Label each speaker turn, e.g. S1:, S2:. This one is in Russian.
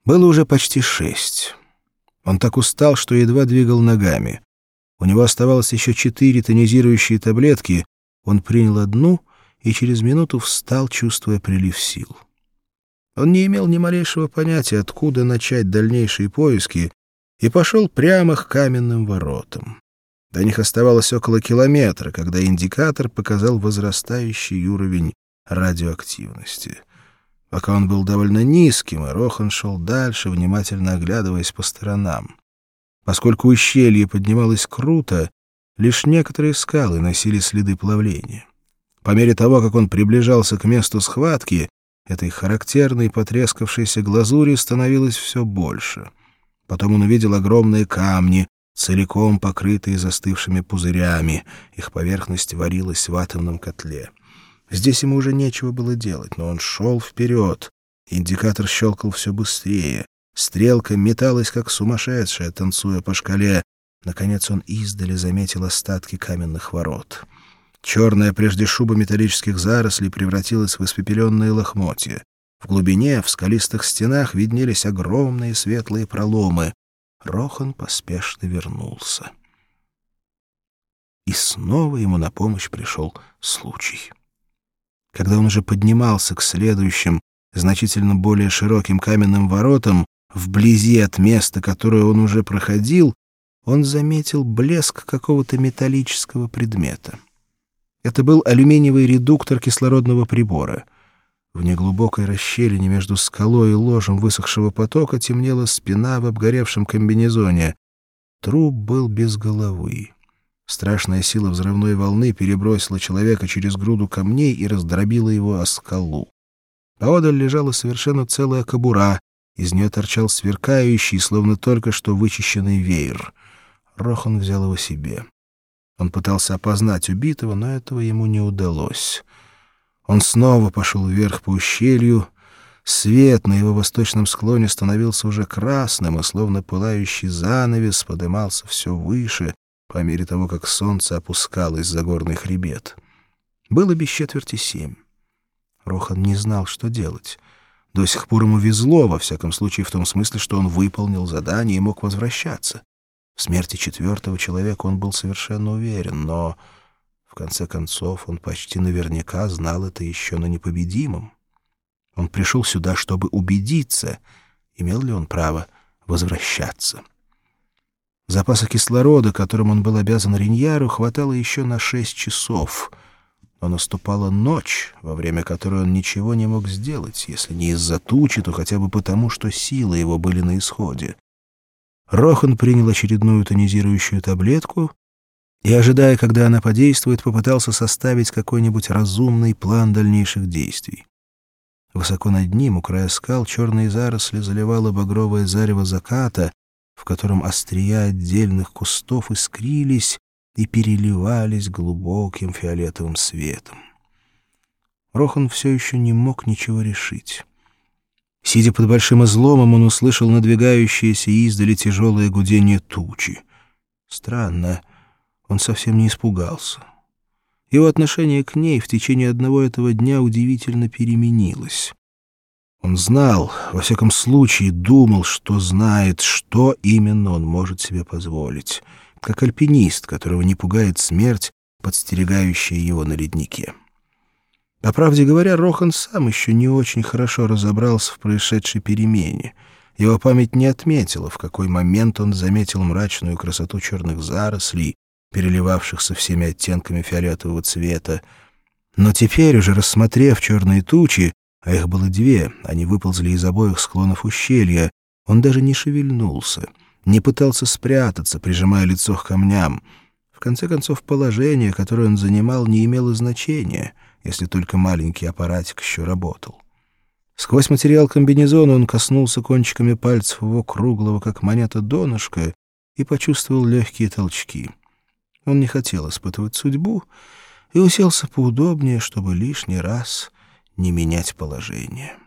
S1: Было уже почти 6. Он так устал, что едва двигал ногами. У него оставалось еще 4 тонизирующие таблетки. Он принял одну и через минуту встал, чувствуя прилив сил. Он не имел ни малейшего понятия, откуда начать дальнейшие поиски, и пошел прямо к каменным воротам. До них оставалось около километра, когда индикатор показал возрастающий уровень радиоактивности. Пока он был довольно низким, и Рохан шел дальше, внимательно оглядываясь по сторонам. Поскольку ущелье поднималось круто, лишь некоторые скалы носили следы плавления. По мере того, как он приближался к месту схватки, этой характерной потрескавшейся глазури становилось все больше. Потом он увидел огромные камни, целиком покрытые застывшими пузырями. Их поверхность варилась в атомном котле. Здесь ему уже нечего было делать, но он шел вперед. Индикатор щелкал все быстрее. Стрелка металась, как сумасшедшая, танцуя по шкале. Наконец он издали заметил остатки каменных ворот. Черная прежде шуба металлических зарослей превратилась в испепеленные лохмотья. В глубине, в скалистых стенах, виднелись огромные светлые проломы. Рохан поспешно вернулся. И снова ему на помощь пришел случай. Когда он уже поднимался к следующим, значительно более широким каменным воротам, вблизи от места, которое он уже проходил, он заметил блеск какого-то металлического предмета. Это был алюминиевый редуктор кислородного прибора. В неглубокой расщелине между скалой и ложем высохшего потока темнела спина в обгоревшем комбинезоне. Труп был без головы. Страшная сила взрывной волны перебросила человека через груду камней и раздробила его о скалу. Поодаль лежала совершенно целая кобура, из нее торчал сверкающий, словно только что вычищенный веер. Рохан взял его себе. Он пытался опознать убитого, но этого ему не удалось. Он снова пошел вверх по ущелью. Свет на его восточном склоне становился уже красным, и словно пылающий занавес подымался все выше, по мере того, как солнце опускалось за горный хребет. Было без 6:45. Рохан не знал, что делать. До сих пор ему везло, во всяком случае в том смысле, что он выполнил задание и мог возвращаться. В смерти 4-го человека он был совершенно уверен, но, в конце концов, он почти наверняка знал это еще на непобедимом. Он пришел сюда, чтобы убедиться, имел ли он право возвращаться. Запаса кислорода, которым он был обязан Риньяру, хватало еще на 6 часов. Но наступала ночь, во время которой он ничего не мог сделать, если не из-за тучи, то хотя бы потому, что силы его были на исходе. Рохан принял очередную тонизирующую таблетку и, ожидая, когда она подействует, попытался составить какой-нибудь разумный план дальнейших действий. Высоко над ним, у края скал, черные заросли заливало багровое зарево заката, в котором острия отдельных кустов искрились и переливались глубоким фиолетовым светом. Рохан все еще не мог ничего решить. Сидя под большим изломом, он услышал надвигающееся издали тяжелое гудение тучи. Странно, он совсем не испугался. Его отношение к ней в течение одного этого дня удивительно переменилось. Он знал, во всяком случае думал, что знает, что именно он может себе позволить, как альпинист, которого не пугает смерть, подстерегающая его на леднике. По правде говоря, Рохан сам еще не очень хорошо разобрался в происшедшей перемене. Его память не отметила, в какой момент он заметил мрачную красоту черных зарослей, переливавшихся всеми оттенками фиолетового цвета. Но теперь, уже рассмотрев черные тучи, а их было 2, они выползли из обоих склонов ущелья, он даже не шевельнулся, не пытался спрятаться, прижимая лицо к камням. В конце концов, положение, которое он занимал, не имело значения, если только маленький аппаратик еще работал. Сквозь материал комбинезона он коснулся кончиками пальцев его круглого, как монета, донышка и почувствовал легкие толчки. Он не хотел испытывать судьбу и уселся поудобнее, чтобы лишний раз не менять положение.